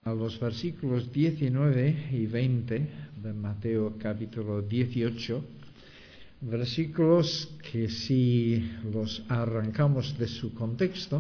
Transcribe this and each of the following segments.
a los versículos 19 y 20 de Mateo capítulo 18, versículos que si los arrancamos de su contexto,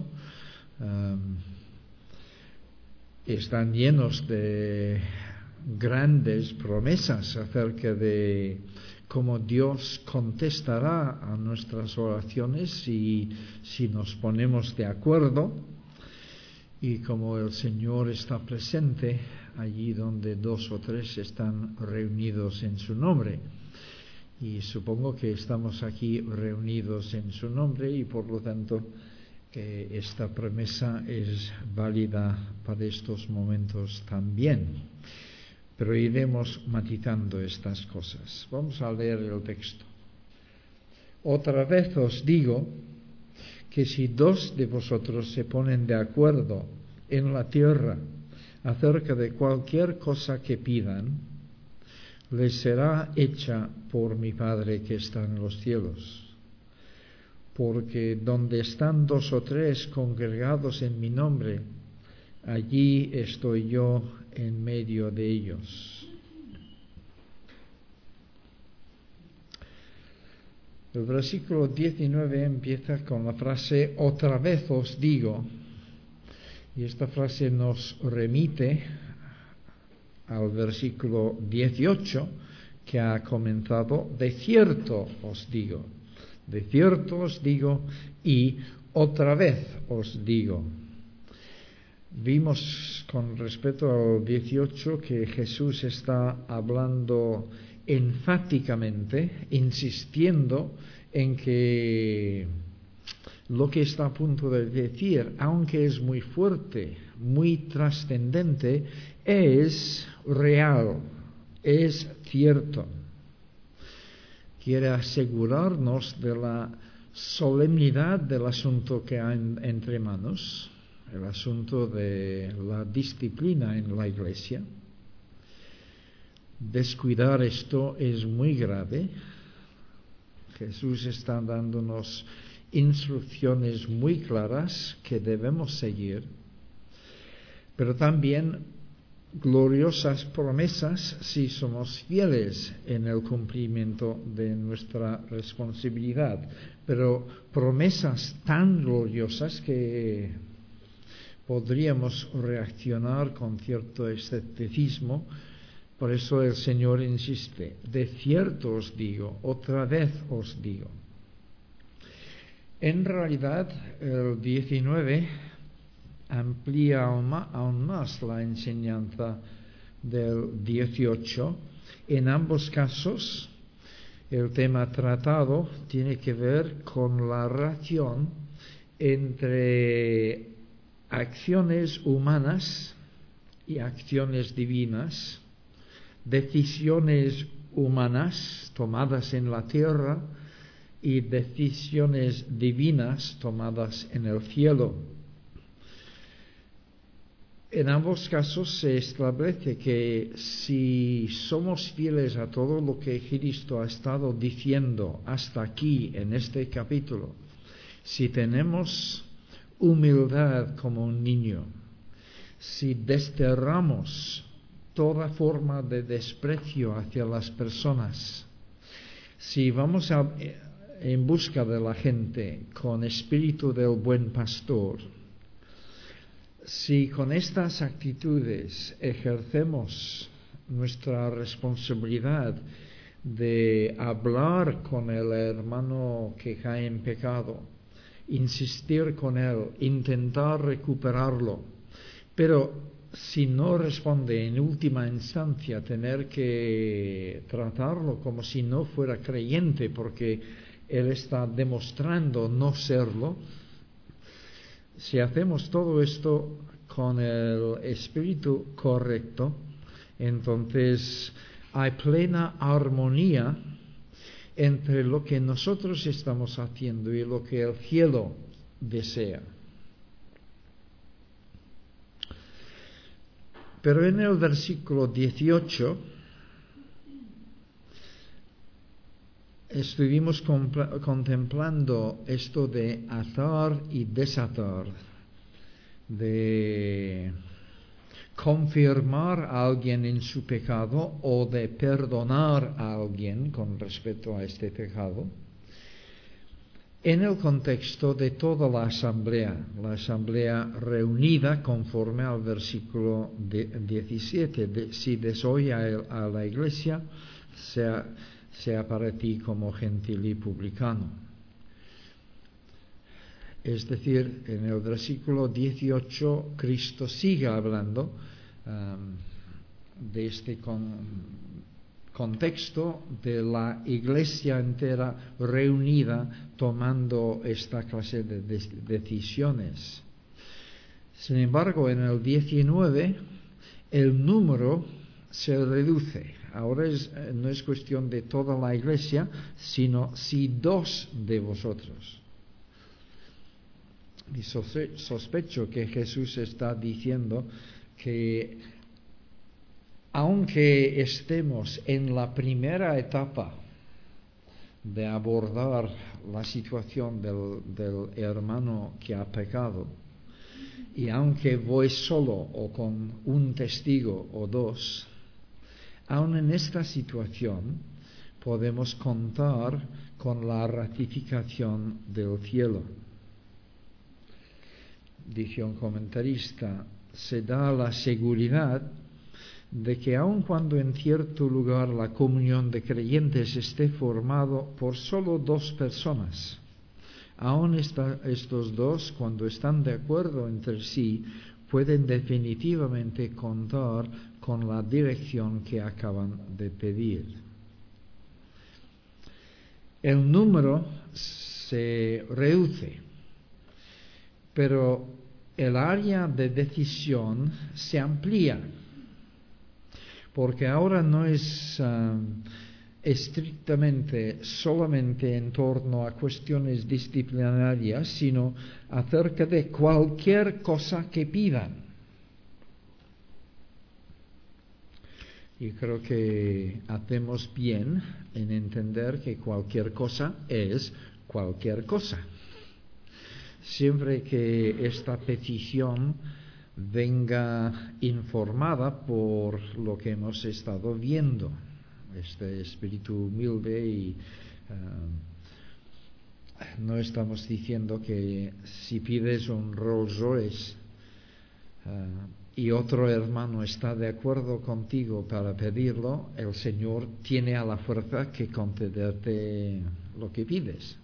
están llenos de grandes promesas acerca de cómo Dios contestará a nuestras oraciones si nos ponemos de acuerdo, y como el Señor está presente allí donde dos o tres están reunidos en su nombre. Y supongo que estamos aquí reunidos en su nombre y por lo tanto que esta promesa es válida para estos momentos también. Pero iremos matizando estas cosas. Vamos a leer el texto. Otra vez os digo que si dos de vosotros se ponen de acuerdo en la tierra acerca de cualquier cosa que pidan, les será hecha por mi Padre que está en los cielos. Porque donde están dos o tres congregados en mi nombre, allí estoy yo en medio de ellos. El versículo 19 empieza con la frase otra vez os digo, y esta frase nos remite al versículo 18 que ha comenzado de cierto os digo y otra vez os digo. Vimos con respecto al 18 que Jesús está hablando enfáticamente, insistiendo en que lo que está a punto de decir, aunque es muy fuerte, muy trascendente, es real, es cierto. Quiere asegurarnos de la solemnidad del asunto que hay entre manos, el asunto de la disciplina en la Iglesia. Descuidar esto es muy grave. Jesús está dándonos instrucciones muy claras que debemos seguir, pero también gloriosas promesas si somos fieles en el cumplimiento de nuestra responsabilidad, pero promesas tan gloriosas que podríamos reaccionar con cierto escepticismo. Por eso el Señor insiste, de cierto os digo, otra vez os digo. En realidad, el 19 amplía aún más la enseñanza del 18. En ambos casos, el tema tratado tiene que ver con la relación entre acciones humanas y acciones divinas, decisiones humanas tomadas en la tierra y decisiones divinas tomadas en el cielo. En ambos casos se establece que si somos fieles a todo lo que Cristo ha estado diciendo hasta aquí en este capítulo, si tenemos humildad como un niño, si desterramos toda forma de desprecio hacia las personas, si vamos en busca de la gente con espíritu del buen pastor, si con estas actitudes ejercemos nuestra responsabilidad de hablar con el hermano que cae en pecado, insistir con él, intentar recuperarlo, pero si no responde en última instancia, tener que tratarlo como si no fuera creyente porque él está demostrando no serlo. Si hacemos todo esto con el espíritu correcto, entonces hay plena armonía entre lo que nosotros estamos haciendo y lo que el cielo desea. Pero en el versículo 18 estuvimos contemplando esto de atar y desatar, de confirmar a alguien en su pecado o de perdonar a alguien con respecto a este pecado, en el contexto de toda la asamblea reunida conforme al versículo 17, si desoye a la iglesia, sea para ti como gentil y publicano. Es decir, en el versículo 18 Cristo sigue hablando de este contexto de la iglesia entera reunida tomando esta clase de decisiones. Sin embargo, en el 19 el número se reduce. Ahora no es cuestión de toda la iglesia, sino si dos de vosotros. Y sospecho que Jesús está diciendo que aunque estemos en la primera etapa de abordar la situación del hermano que ha pecado, y aunque voy solo o con un testigo o dos, aun en esta situación podemos contar con la ratificación del cielo. Dice un comentarista, se da la seguridad de que aun cuando en cierto lugar la comunión de creyentes esté formado por solo dos personas, aun estos dos, cuando están de acuerdo entre sí, pueden definitivamente contar con la dirección que acaban de pedir. El número se reduce, pero el área de decisión se amplía, porque ahora no es estrictamente solamente en torno a cuestiones disciplinarias, sino acerca de cualquier cosa que pidan. Y creo que hacemos bien en entender que cualquier cosa es cualquier cosa. Siempre que esta petición venga informada por lo que hemos estado viendo, este espíritu humilde, y no estamos diciendo que si pides un Rolls Royce y otro hermano está de acuerdo contigo para pedirlo, el Señor tiene a la fuerza que concederte lo que pides.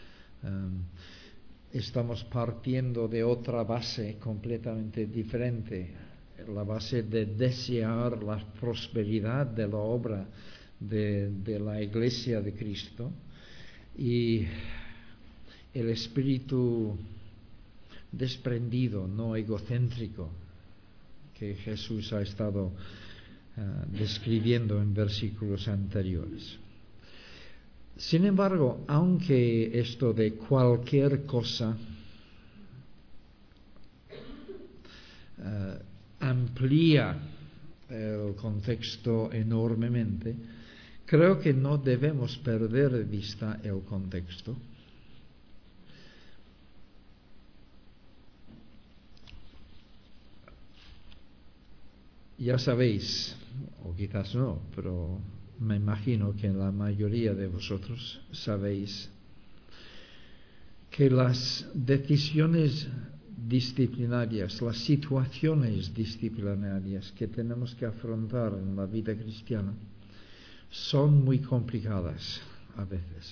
Estamos partiendo de otra base completamente diferente, la base de desear la prosperidad de la obra de la Iglesia de Cristo, y el espíritu desprendido, no egocéntrico, que Jesús ha estado describiendo en versículos anteriores. Sin embargo, aunque esto de cualquier cosa amplía el contexto enormemente, creo que no debemos perder de vista el contexto. Ya sabéis, o quizás no, pero me imagino que la mayoría de vosotros sabéis que las decisiones disciplinarias, las situaciones disciplinarias que tenemos que afrontar en la vida cristiana son muy complicadas a veces.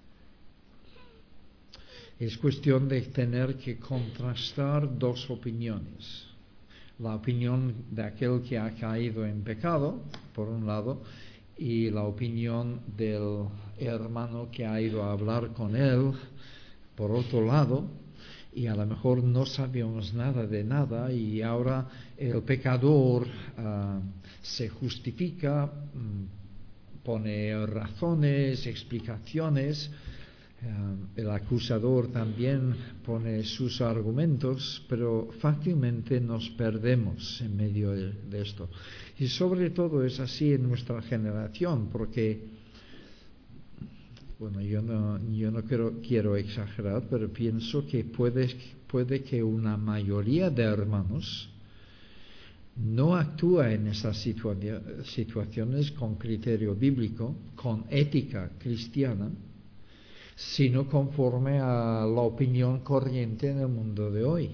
Es cuestión de tener que contrastar dos opiniones. La opinión de aquel que ha caído en pecado, por un lado, y la opinión del hermano que ha ido a hablar con él, por otro lado, y a lo mejor no sabíamos nada de nada, y ahora el pecador se justifica, pone razones, explicaciones, el acusador también pone sus argumentos, pero fácilmente nos perdemos en medio de esto. Y sobre todo es así en nuestra generación, porque, bueno, yo no quiero exagerar, pero pienso que puede que una mayoría de hermanos no actúa en esas situaciones con criterio bíblico, con ética cristiana, sino conforme a la opinión corriente en el mundo de hoy.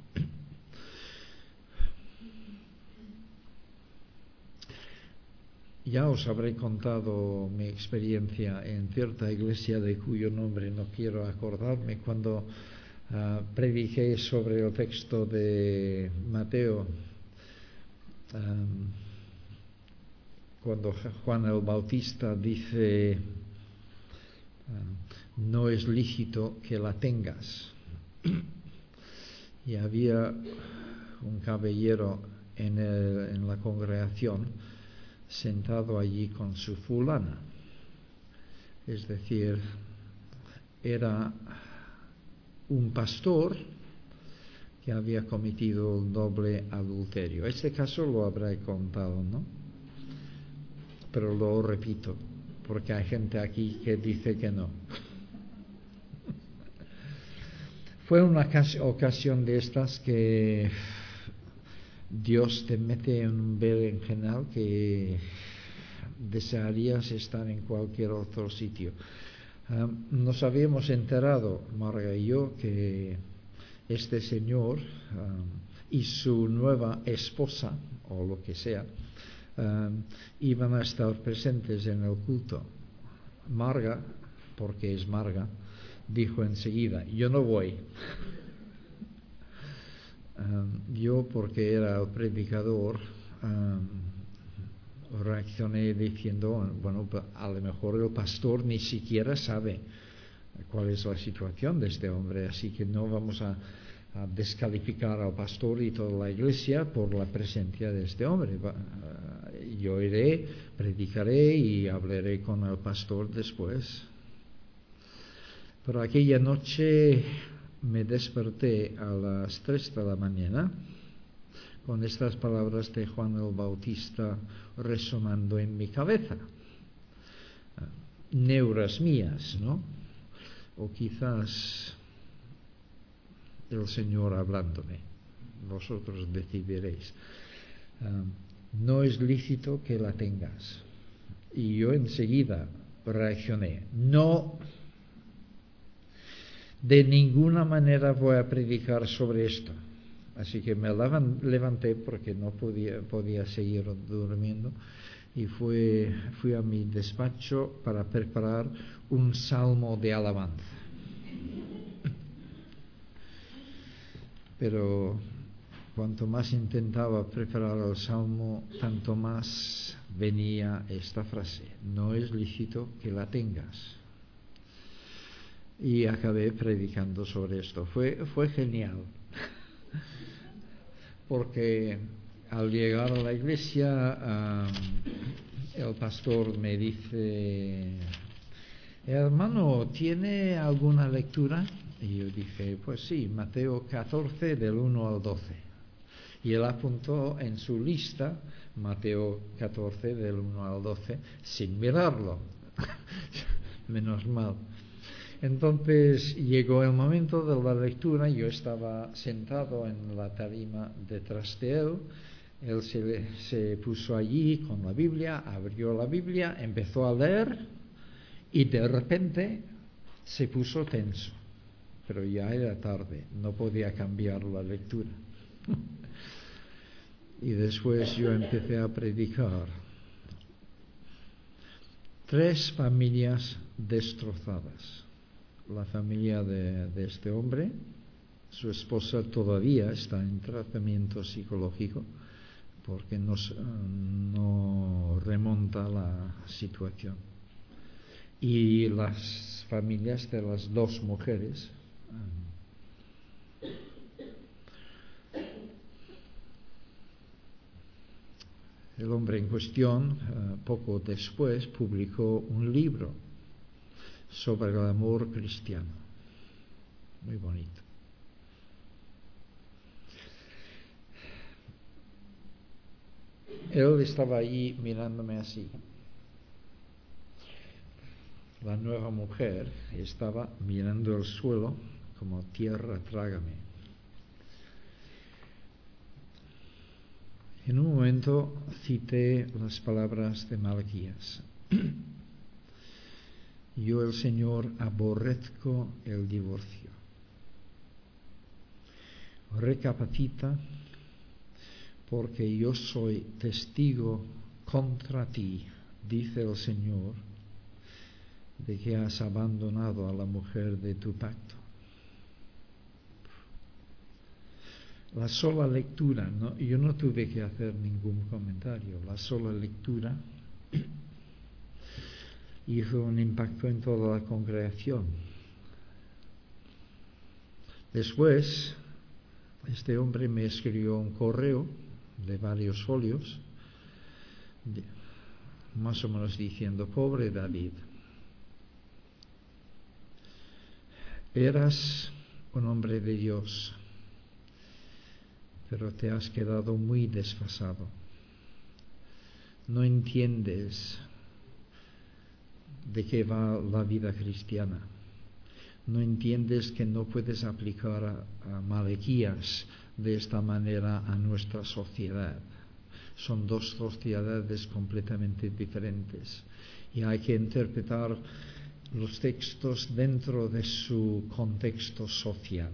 Ya os habré contado mi experiencia en cierta iglesia de cuyo nombre no quiero acordarme, cuando prediqué sobre el texto de Mateo, cuando Juan el Bautista dice, no es lícito que la tengas. Y había un caballero en la congregación sentado allí con su fulana, es decir, era un pastor que había cometido el doble adulterio. Este caso lo habré contado, ¿no? Pero lo repito, porque hay gente aquí que dice que no. Fue una ocasión de estas que Dios te mete en un berenjenal que desearías estar en cualquier otro sitio. Nos habíamos enterado, Marga y yo, que este señor y su nueva esposa, o lo que sea, iban a estar presentes en el culto. Marga, porque es Marga, dijo enseguida, yo no voy. Yo, porque era el predicador, reaccioné diciendo, bueno, a lo mejor el pastor ni siquiera sabe cuál es la situación de este hombre, así que no vamos a descalificar al pastor y toda la iglesia por la presencia de este hombre. Yo iré, predicaré y hablaré con el pastor después. Pero aquella noche me desperté a las 3 de la mañana con estas palabras de Juan el Bautista resonando en mi cabeza. Neuras mías, ¿no? O quizás el Señor hablándome. Vosotros decidiréis. No es lícito que la tengas. Y yo enseguida reaccioné. No, de ninguna manera voy a predicar sobre esto. Así que me levanté porque no podía seguir durmiendo y fui a mi despacho para preparar un salmo de alabanza. Pero cuanto más intentaba preparar el salmo, tanto más venía esta frase: no es lícito que la tengas. Y acabé predicando sobre esto. Fue genial. Porque al llegar a la iglesia, el pastor me dice, hermano, ¿tiene alguna lectura? Y yo dije, pues sí, Mateo 14 del 1 al 12. Y él apuntó en su lista Mateo 14 del 1 al 12 sin mirarlo. Menos mal. Entonces llegó el momento de la lectura. Yo estaba sentado en la tarima detrás de él. Él se puso allí con la Biblia, abrió la Biblia, empezó a leer y de repente se puso tenso. Pero ya era tarde, no podía cambiar la lectura. Y después yo empecé a predicar. 3 familias destrozadas. La familia de este hombre, su esposa todavía está en tratamiento psicológico porque no remonta la situación. Y las familias de las 2 mujeres. El hombre en cuestión, poco después, publicó un libro sobre el amor cristiano. Muy bonito. Él estaba allí mirándome así. La nueva mujer estaba mirando el suelo como tierra, trágame. En un momento cité las palabras de Malaquías. Yo, el Señor, aborrezco el divorcio. Recapacita, porque yo soy testigo contra ti, dice el Señor, de que has abandonado a la mujer de tu pacto. La sola lectura, yo no tuve que hacer ningún comentario, la sola lectura hizo un impacto en toda la congregación. Después, este hombre me escribió un correo de varios folios, más o menos diciendo: pobre David, eras un hombre de Dios, pero te has quedado muy desfasado. No entiendes de qué va la vida cristiana. No entiendes que no puedes aplicar a Malaquías de esta manera a nuestra sociedad. Son dos sociedades completamente diferentes y hay que interpretar los textos dentro de su contexto social.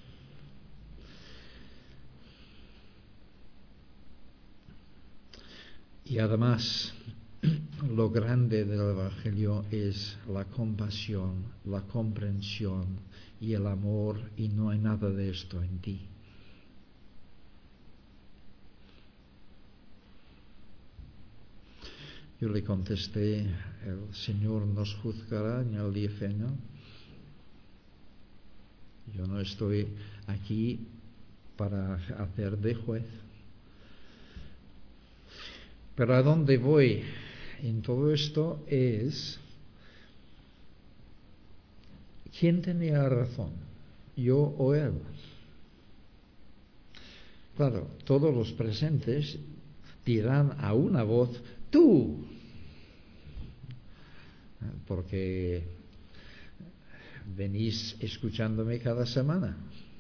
Y además, lo grande del Evangelio es la compasión, la comprensión y el amor, y no hay nada de esto en ti. Yo le contesté: el Señor nos juzgará en el día final. Yo no estoy aquí para hacer de juez. Pero a dónde voy en todo esto es: ¿quién tenía razón? ¿Yo o él? Claro, todos los presentes dirán a una voz: tú, porque venís escuchándome cada semana.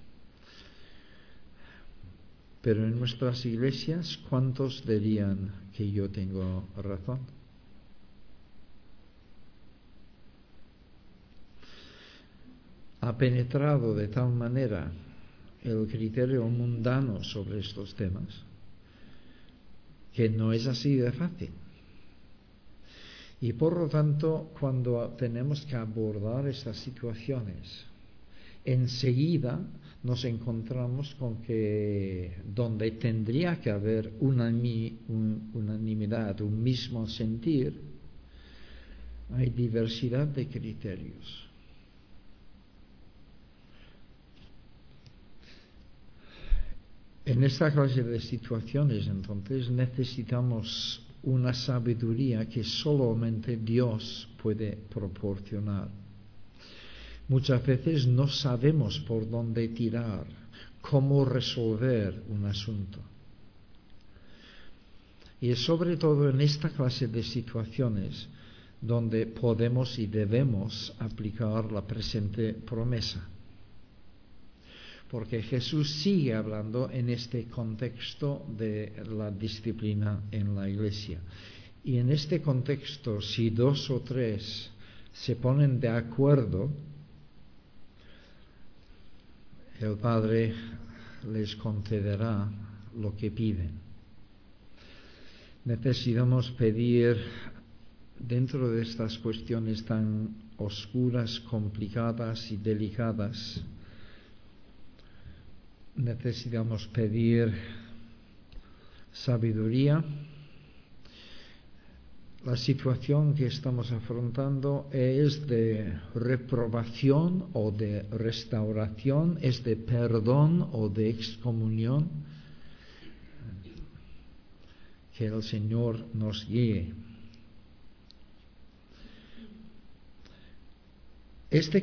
Pero en nuestras iglesias, ¿cuántos dirían que yo tengo razón? Ha penetrado de tal manera el criterio mundano sobre estos temas que no es así de fácil. Y por lo tanto, cuando tenemos que abordar estas situaciones, enseguida nos encontramos con que donde tendría que haber unanimidad, un mismo sentir, hay diversidad de criterios. En esta clase de situaciones, entonces, necesitamos una sabiduría que solamente Dios puede proporcionar. Muchas veces no sabemos por dónde tirar, cómo resolver un asunto. Y es sobre todo en esta clase de situaciones donde podemos y debemos aplicar la presente promesa. Porque Jesús sigue hablando en este contexto de la disciplina en la iglesia. Y en este contexto, si 2 o 3 se ponen de acuerdo, el Padre les concederá lo que piden. Necesitamos pedir, dentro de estas cuestiones tan oscuras, complicadas y delicadas, necesitamos pedir sabiduría. La situación que estamos afrontando es de reprobación o de restauración, es de perdón o de excomunión. Que el Señor nos guíe. Esta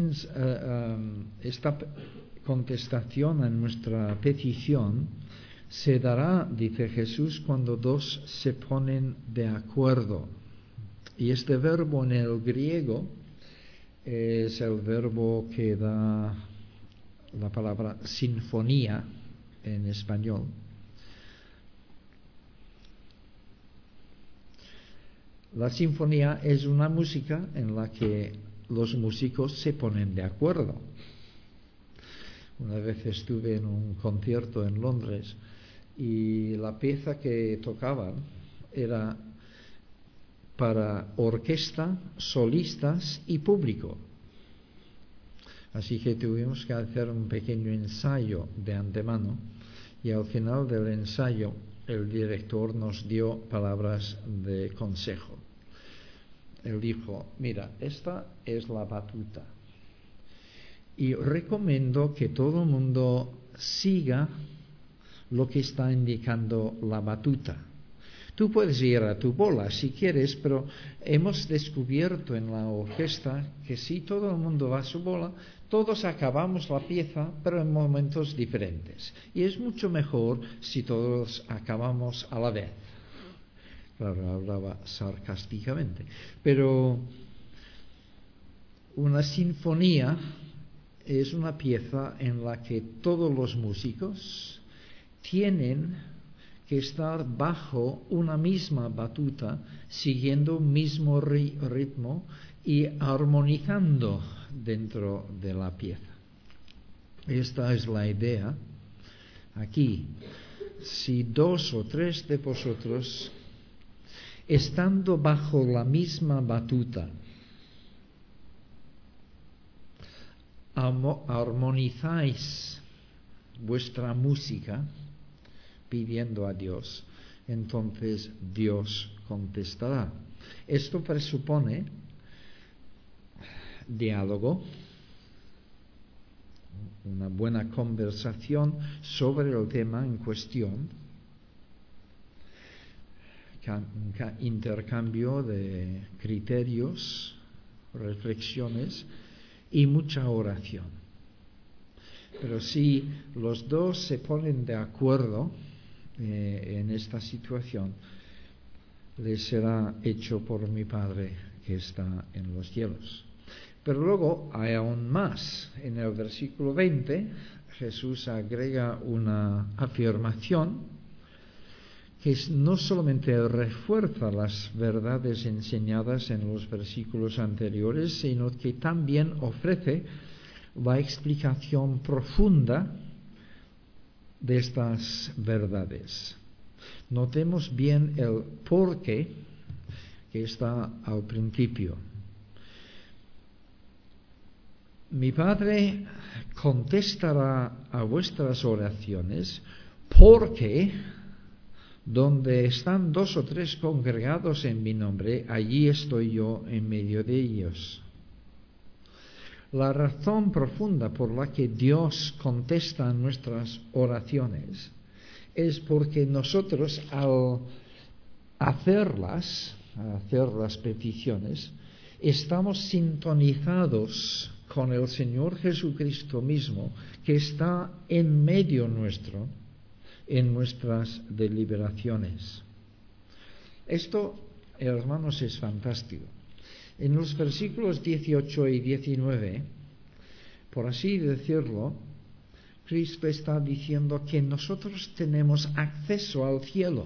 contestación a nuestra petición se dará, dice Jesús, cuando 2 se ponen de acuerdo. Y este verbo en el griego es el verbo que da la palabra sinfonía en español. La sinfonía es una música en la que los músicos se ponen de acuerdo. Una vez estuve en un concierto en Londres y la pieza que tocaban era para orquesta, solistas y público. Así que tuvimos que hacer un pequeño ensayo de antemano y al final del ensayo el director nos dio palabras de consejo. Él dijo: mira, esta es la batuta y recomiendo que todo el mundo siga lo que está indicando la batuta. Tú puedes ir a tu bola si quieres, pero hemos descubierto en la orquesta que si todo el mundo va a su bola, todos acabamos la pieza, pero en momentos diferentes. Y es mucho mejor si todos acabamos a la vez. Claro, hablaba sarcásticamente. Pero una sinfonía es una pieza en la que todos los músicos tienen que estar bajo una misma batuta, siguiendo un mismo ritmo y armonizando dentro de la pieza. Esta es la idea aquí. Si 2 o 3 de vosotros, estando bajo la misma batuta, armonizáis vuestra música pidiendo a Dios, entonces Dios contestará. Esto presupone diálogo, una buena conversación sobre el tema en cuestión, intercambio de criterios, reflexiones y mucha oración. Pero si los dos se ponen de acuerdo en esta situación, les será hecho por mi Padre que está en los cielos. Pero luego hay aún más. En el versículo 20 Jesús agrega una afirmación que no solamente refuerza las verdades enseñadas en los versículos anteriores, sino que también ofrece la explicación profunda de estas verdades. Notemos bien el porqué que está al principio. Mi Padre contestará a vuestras oraciones porque donde están 2 o 3 congregados en mi nombre, allí estoy yo en medio de ellos. La razón profunda por la que Dios contesta nuestras oraciones es porque nosotros al hacer las peticiones, estamos sintonizados con el Señor Jesucristo mismo, que está en medio nuestro, en nuestras deliberaciones. Esto, hermanos, es fantástico. En los versículos 18 y 19, por así decirlo, Cristo está diciendo que nosotros tenemos acceso al cielo.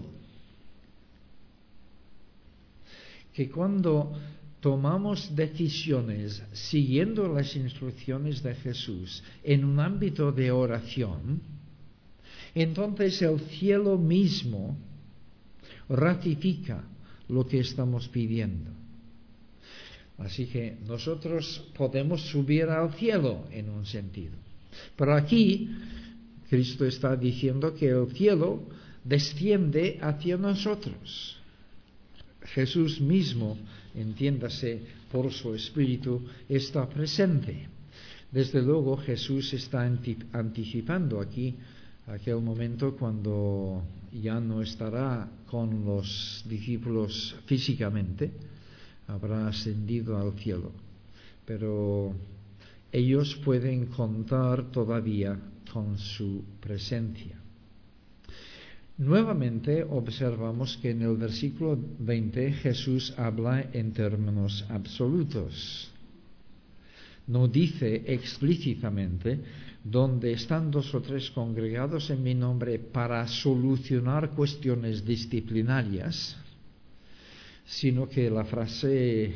Que cuando tomamos decisiones siguiendo las instrucciones de Jesús en un ámbito de oración, entonces el cielo mismo ratifica lo que estamos pidiendo. Así que nosotros podemos subir al cielo en un sentido. Pero aquí Cristo está diciendo que el cielo desciende hacia nosotros. Jesús mismo, entiéndase por su Espíritu, está presente. Desde luego Jesús está anticipando aquí aquel momento cuando ya no estará con los discípulos físicamente, habrá ascendido al cielo, pero ellos pueden contar todavía con su presencia. Nuevamente observamos que en el versículo 20 Jesús habla en términos absolutos. No dice explícitamente: donde están 2 o 3 congregados en mi nombre para solucionar cuestiones disciplinarias. sino que la frase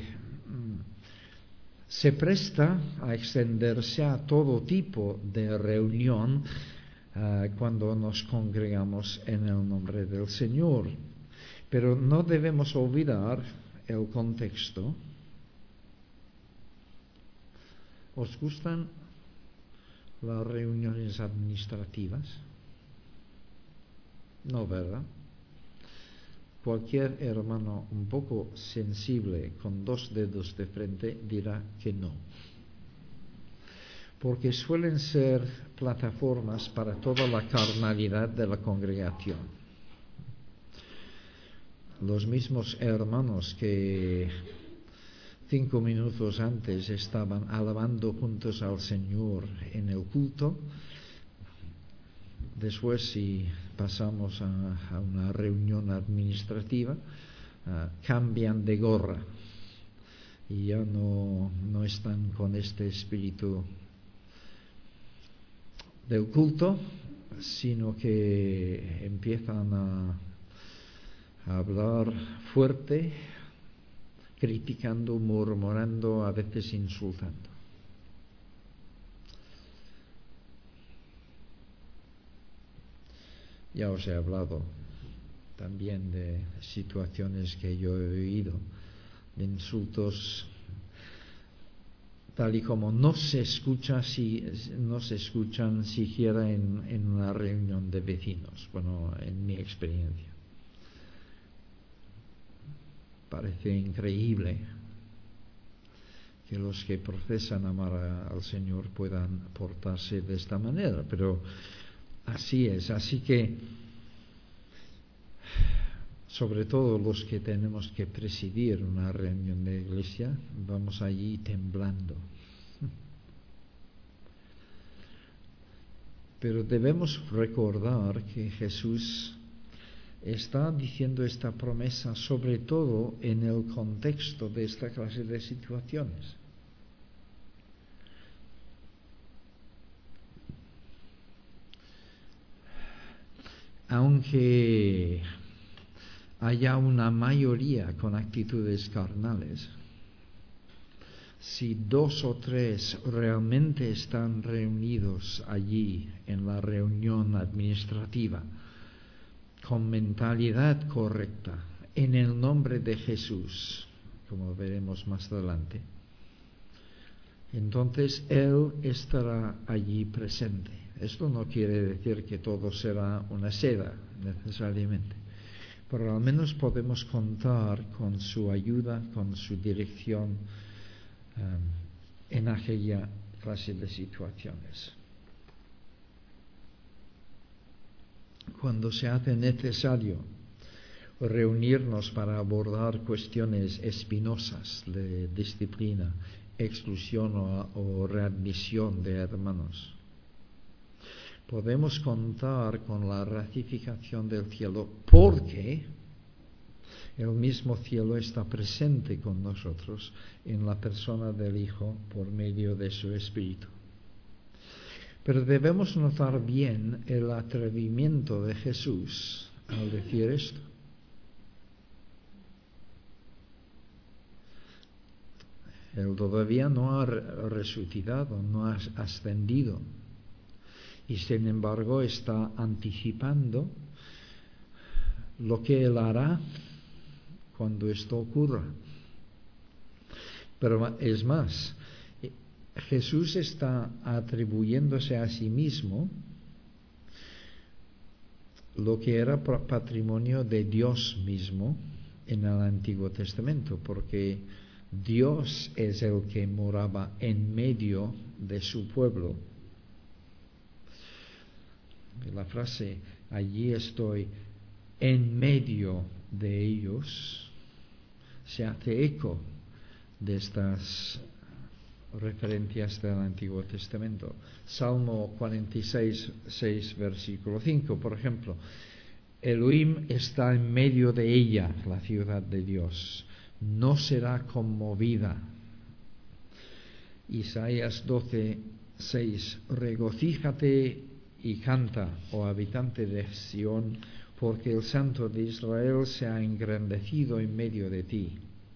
se presta a extenderse a todo tipo de reunión cuando nos congregamos en el nombre del Señor. Pero no debemos olvidar el contexto. ¿Os gustan las reuniones administrativas? No, ¿verdad? Cualquier hermano un poco sensible con dos dedos de frente dirá que no. Porque suelen ser plataformas para toda la carnalidad de la congregación. Los mismos hermanos que 5 minutos antes estaban alabando juntos al Señor en el culto, después si pasamos a una reunión administrativa, cambian de gorra y ya no están con este espíritu del culto, sino que empiezan a hablar fuerte, criticando, murmurando, a veces insultando. Ya os he hablado también de situaciones que yo he oído, de insultos tal y como no se escuchan siquiera en una reunión de vecinos. Bueno, en mi experiencia. Parece increíble que los que profesan amar al Señor puedan portarse de esta manera, pero así es. Así que, sobre todo los que tenemos que presidir una reunión de iglesia, vamos allí temblando. Pero debemos recordar que Jesús está diciendo esta promesa sobre todo en el contexto de esta clase de situaciones. Aunque haya una mayoría con actitudes carnales, si 2 o 3 realmente están reunidos allí en la reunión administrativa con mentalidad correcta, en el nombre de Jesús, como veremos más adelante, entonces Él estará allí presente. Esto no quiere decir que todo será una seda, necesariamente, pero al menos podemos contar con su ayuda, con su dirección en aquella clase de situaciones. Cuando se hace necesario reunirnos para abordar cuestiones espinosas de disciplina, exclusión o readmisión de hermanos, podemos contar con la ratificación del cielo, porque el mismo cielo está presente con nosotros en la persona del Hijo por medio de su Espíritu. Pero debemos notar bien el atrevimiento de Jesús al decir esto. Él todavía no ha resucitado, no ha ascendido, y sin embargo está anticipando lo que Él hará cuando esto ocurra. Pero es más, Jesús está atribuyéndose a sí mismo lo que era patrimonio de Dios mismo en el Antiguo Testamento, porque Dios es el que moraba en medio de su pueblo. La frase, allí estoy en medio de ellos, se hace eco de estas referencias del Antiguo Testamento. Salmo 46, 6, versículo 5, por ejemplo. Elohim está en medio de ella, la ciudad de Dios. No será conmovida. Isaías 12, 6. Regocíjate y canta, oh habitante de Sión, porque el Santo de Israel se ha engrandecido en medio de ti.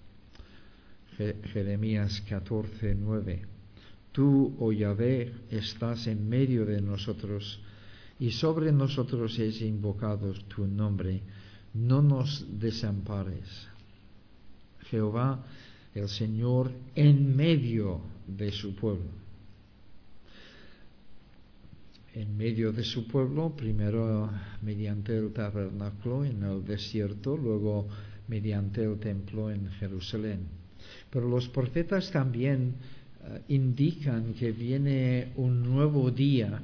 Jeremías 14:9. Tú, oh Yahvé, estás en medio de nosotros, y sobre nosotros es invocado tu nombre. No nos desampares. Jehová, el Señor, en medio de su pueblo. En medio de su pueblo, primero mediante el tabernáculo en el desierto, luego mediante el templo en Jerusalén. Pero los profetas también indican que viene un nuevo día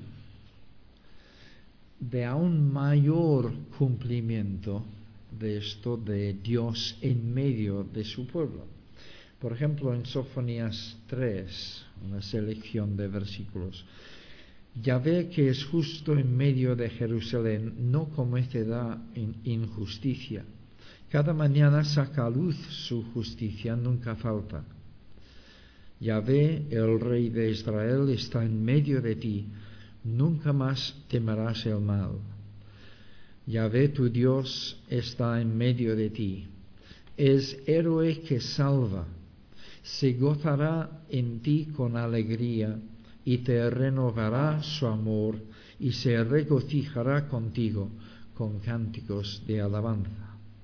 de aún mayor cumplimiento de esto de Dios en medio de su pueblo. Por ejemplo, en Sofonías 3, una selección de versículos. Yahvé, que es justo en medio de Jerusalén, no cometerá injusticia. Cada mañana saca a luz su justicia, nunca falta. Yahvé, el Rey de Israel, está en medio de ti, nunca más temerás el mal. Yahvé, tu Dios, está en medio de ti. Es héroe que salva. Se gozará en ti con alegría y te renovará su amor y se regocijará contigo con cánticos de alabanza.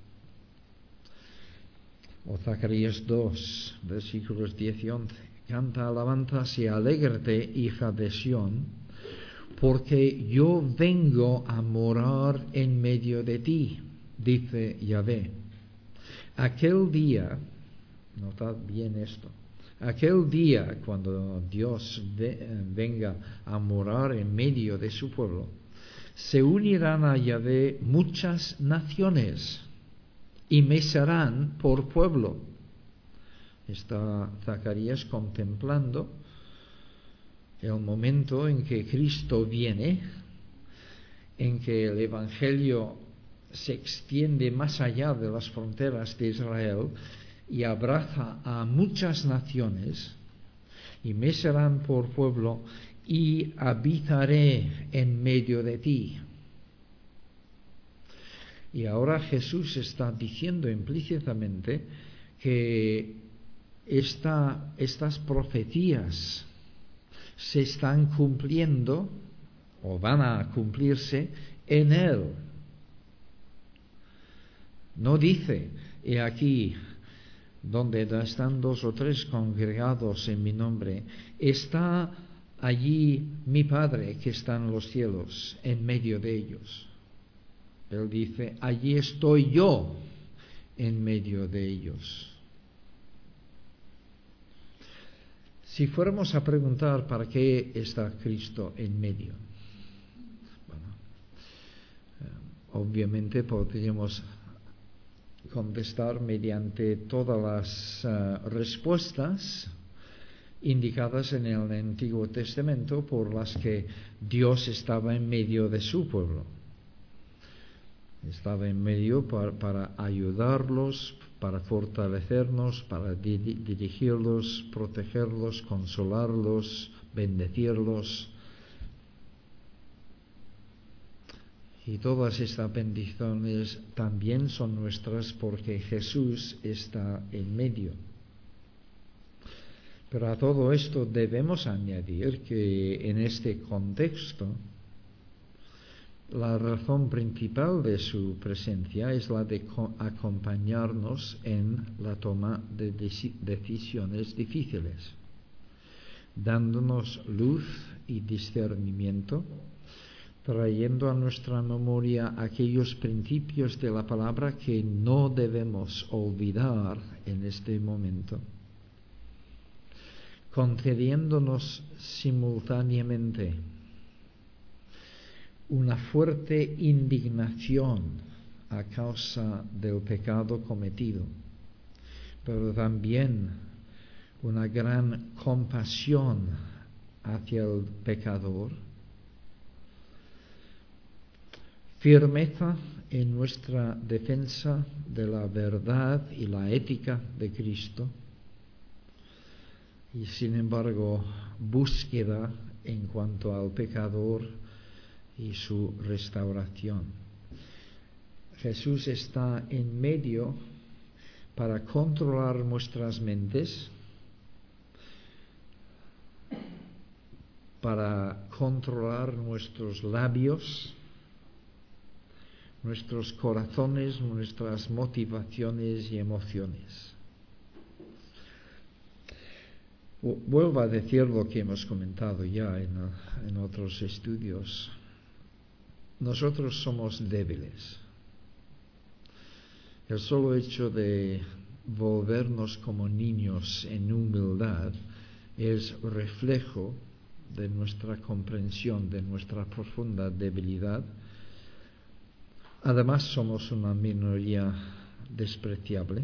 O Zacarías 2, versículos 10 y 11. Canta alabanzas y alégrate, hija de Sión, porque yo vengo a morar en medio de ti, dice Yahvé. Aquel día, notad bien esto, aquel día cuando Dios venga a morar en medio de su pueblo, se unirán a Yahvé muchas naciones y me serán por pueblo. Está Zacarías contemplando el momento en que Cristo viene, en que el Evangelio se extiende más allá de las fronteras de Israel y abraza a muchas naciones, y me serán por pueblo y habitaré en medio de ti. Y ahora Jesús está diciendo implícitamente que estas profecías se están cumpliendo o van a cumplirse en Él. No dice, he aquí, donde están 2 o 3 congregados en mi nombre, está allí mi Padre que está en los cielos, en medio de ellos. Él dice, allí estoy yo en medio de ellos. Si fuéramos a preguntar para qué está Cristo en medio, obviamente podríamos contestar mediante todas las respuestas indicadas en el Antiguo Testamento por las que Dios estaba en medio de su pueblo. Estaba en medio para ayudarlos, para fortalecernos, para dirigirlos, protegerlos, consolarlos, bendecirlos. Y todas estas bendiciones también son nuestras porque Jesús está en medio. Pero a todo esto debemos añadir que en este contexto la razón principal de su presencia es la de acompañarnos en la toma de decisiones difíciles, dándonos luz y discernimiento, trayendo a nuestra memoria aquellos principios de la palabra que no debemos olvidar en este momento, concediéndonos simultáneamente una fuerte indignación a causa del pecado cometido, pero también una gran compasión hacia el pecador, firmeza en nuestra defensa de la verdad y la ética de Cristo, y sin embargo búsqueda en cuanto al pecador y su restauración. Jesús está en medio para controlar nuestras mentes, para controlar nuestros labios, nuestros corazones, nuestras motivaciones y emociones. Vuelvo a decir lo que hemos comentado ya en otros estudios. Nosotros somos débiles. El solo hecho de volvernos como niños en humildad es reflejo de nuestra comprensión, de nuestra profunda debilidad. Además, somos una minoría despreciable.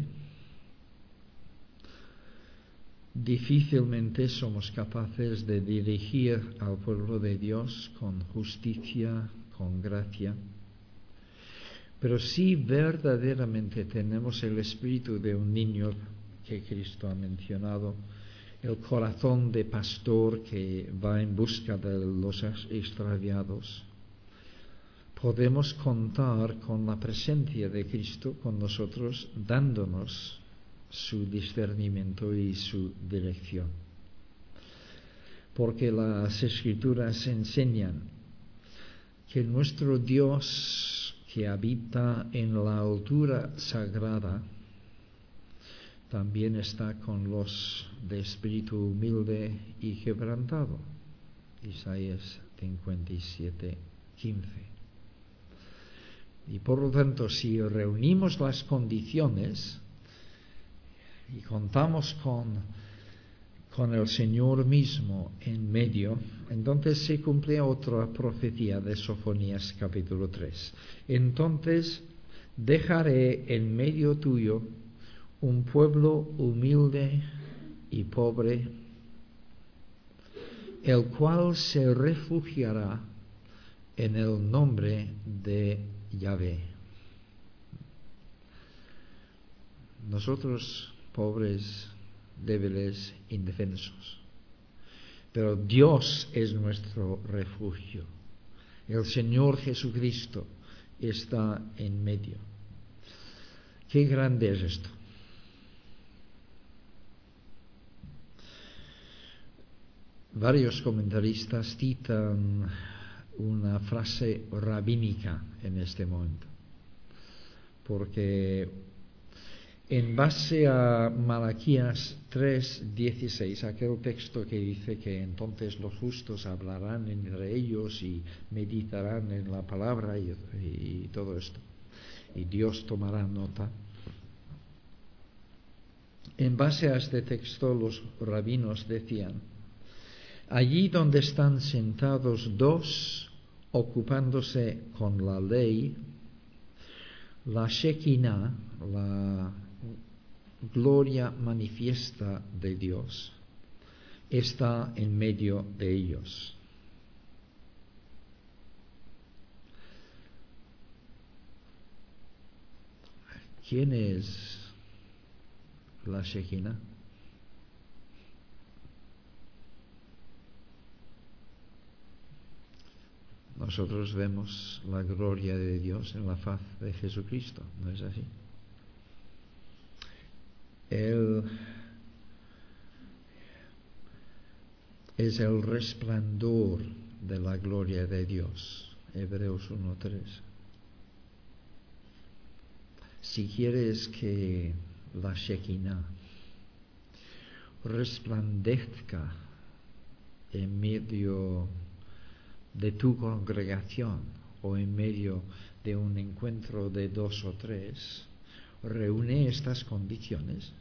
Difícilmente somos capaces de dirigir al pueblo de Dios con justicia, con gracia. Pero si verdaderamente tenemos el espíritu de un niño que Cristo ha mencionado, el corazón de pastor que va en busca de los extraviados, podemos contar con la presencia de Cristo con nosotros, dándonos su discernimiento y su dirección. Porque las Escrituras enseñan que nuestro Dios, que habita en la altura sagrada, también está con los de espíritu humilde y quebrantado. Isaías 57:15. Y por lo tanto, si reunimos las condiciones y contamos con el Señor mismo en medio, entonces se cumple otra profecía de Sofonías capítulo 3. Entonces dejaré en medio tuyo un pueblo humilde y pobre, el cual se refugiará en el nombre de Yahvé. Nosotros, pobres, débiles, indefensos, pero Dios es nuestro refugio. El Señor Jesucristo está en medio. Qué grande es esto. Varios comentaristas citan una frase rabínica en este momento, porque en base a Malaquías 3:16, aquel texto que dice que entonces los justos hablarán entre ellos y meditarán en la palabra y todo esto, y Dios tomará nota. En base a este texto los rabinos decían: allí donde están sentados dos ocupándose con la ley, la Shekinah, la gloria manifiesta de Dios, está en medio de ellos. ¿Quién es la Shekinah? Nosotros vemos la gloria de Dios en la faz de Jesucristo, ¿no es así? Él es el resplandor de la gloria de Dios. Hebreos 1:3. Si quieres que la Shekinah resplandezca en medio de tu congregación o en medio de un encuentro de 2 o 3, reúne estas condiciones.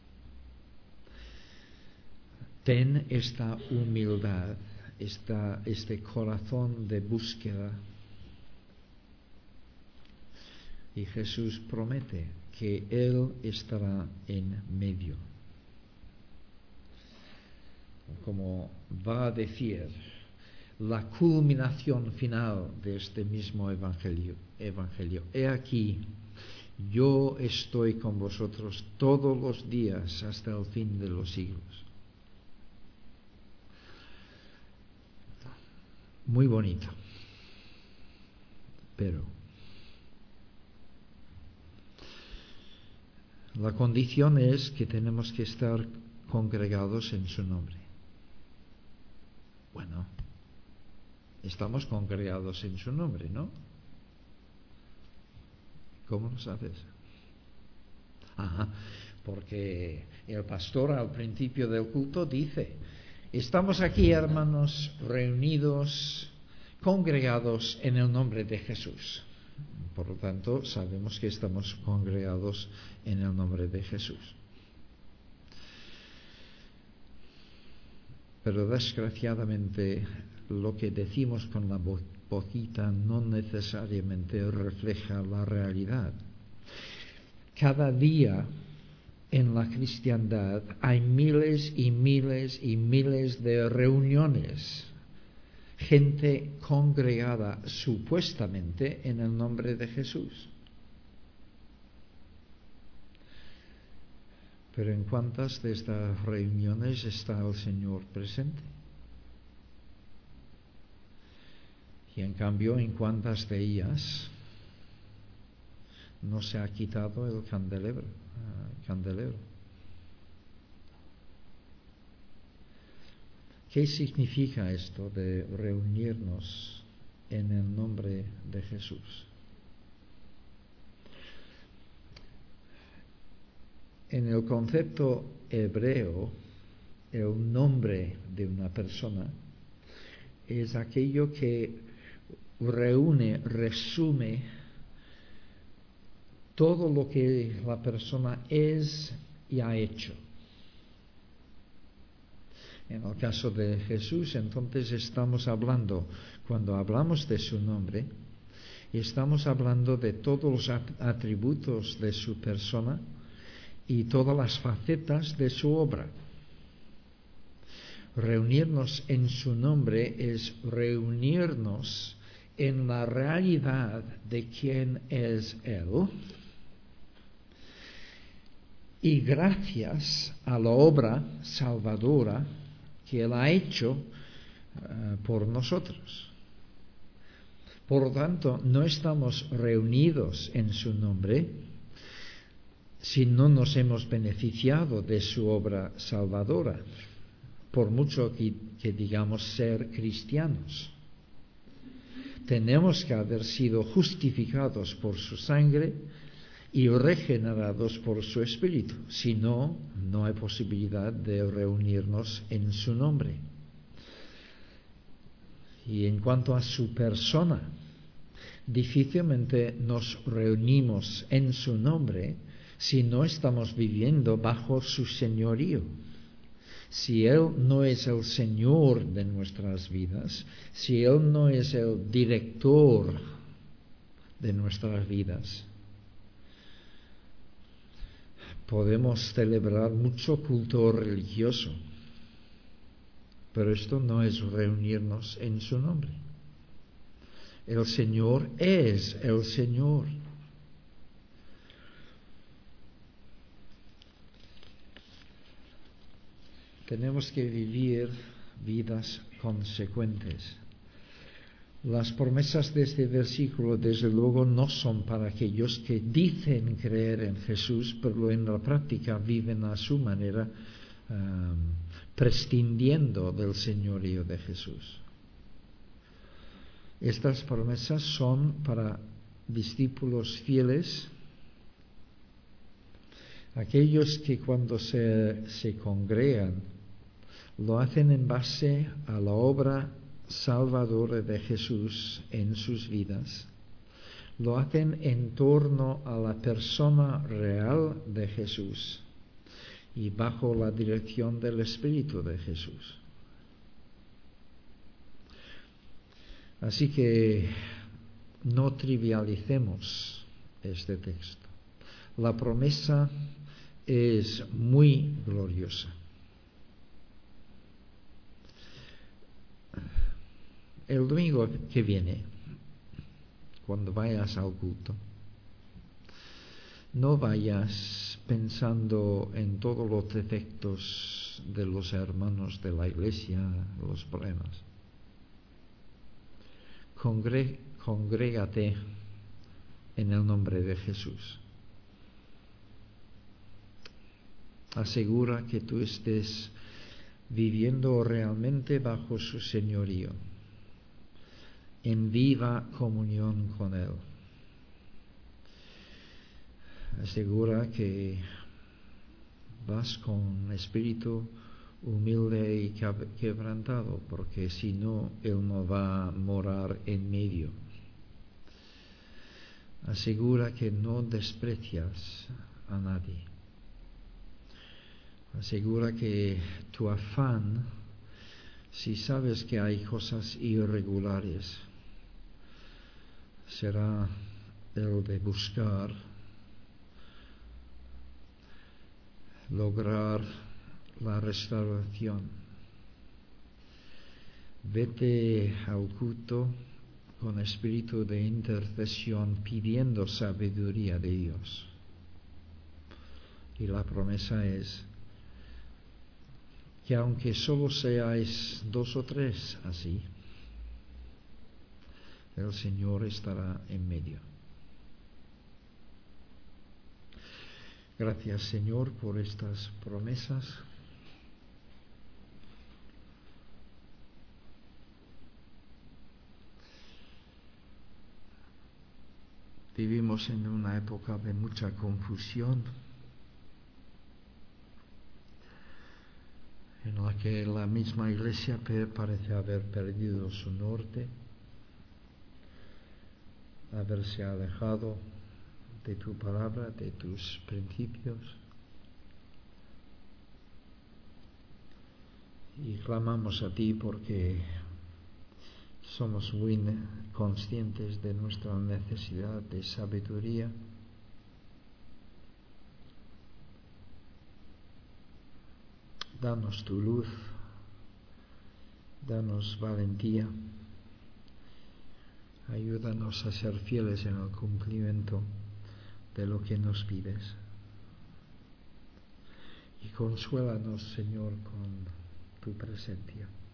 Ten esta humildad, este corazón de búsqueda. Y Jesús promete que Él estará en medio. Como va a decir la culminación final de este mismo evangelio. He aquí, yo estoy con vosotros todos los días hasta el fin de los siglos. Muy bonito, pero La condición es que tenemos que estar congregados en su nombre. Bueno, estamos congregados en su nombre, ¿no? ¿Cómo lo sabes? Ajá, porque el pastor al principio del culto dice: estamos aquí, hermanos, reunidos, congregados en el nombre de Jesús. Por lo tanto, sabemos que estamos congregados en el nombre de Jesús. Pero desgraciadamente lo que decimos con la boquita no necesariamente refleja la realidad. Cada día en la cristiandad hay miles y miles y miles de reuniones, gente congregada supuestamente en el nombre de Jesús. Pero ¿en cuántas de estas reuniones está el Señor presente? Y en cambio, ¿en cuántas de ellas no se ha quitado el candelero? ¿Qué significa esto de reunirnos en el nombre de Jesús? En el concepto hebreo, el nombre de una persona es aquello que reúne, resume todo lo que la persona es y ha hecho. En el caso de Jesús, entonces estamos hablando, cuando hablamos de su nombre, estamos hablando de todos los atributos de su persona y todas las facetas de su obra. Reunirnos en su nombre es reunirnos en la realidad de quién es Él, y gracias a la obra salvadora que Él ha hecho por nosotros. Por lo tanto, no estamos reunidos en su nombre si no nos hemos beneficiado de su obra salvadora, por mucho que digamos ser cristianos. Tenemos que haber sido justificados por su sangre y regenerados por su Espíritu. Si no, no hay posibilidad de reunirnos en su nombre. Y en cuanto a su persona, difícilmente nos reunimos en su nombre si no estamos viviendo bajo su señorío. Si Él no es el Señor de nuestras vidas, si Él no es el director de nuestras vidas, podemos celebrar mucho culto religioso, pero esto no es reunirnos en su nombre. El Señor es el Señor. Tenemos que vivir vidas consecuentes. Las promesas de este versículo, desde luego, no son para aquellos que dicen creer en Jesús, pero en la práctica viven a su manera, prescindiendo del señorío de Jesús. Estas promesas son para discípulos fieles, aquellos que cuando se congregan lo hacen en base a la obra salvadora de Jesús en sus vidas, lo hacen en torno a la persona real de Jesús y bajo la dirección del Espíritu de Jesús. Así que no trivialicemos este texto. La promesa es muy gloriosa. El domingo que viene, cuando vayas al culto, no vayas pensando en todos los defectos de los hermanos de la iglesia, los problemas. Congrégate en el nombre de Jesús. Asegura que tú estés viviendo realmente bajo su señorío, en viva comunión con Él. Asegura que vas con espíritu humilde y quebrantado, porque si no, Él no va a morar en medio. Asegura que no desprecias a nadie. Asegura que tu afán, si sabes que hay cosas irregulares, será el de buscar, lograr la restauración. Vete al culto con espíritu de intercesión pidiendo sabiduría de Dios. Y la promesa es que aunque solo seáis 2 o 3 así, el Señor estará en medio. Gracias, Señor, por estas promesas. Vivimos en una época de mucha confusión, en la que la misma Iglesia parece haber perdido su norte, haberse alejado de tu palabra, de tus principios. Y clamamos a ti porque somos muy conscientes de nuestra necesidad de sabiduría. Danos tu luz, danos valentía, ayúdanos a ser fieles en el cumplimiento de lo que nos pides. Y consuélanos, Señor, con tu presencia.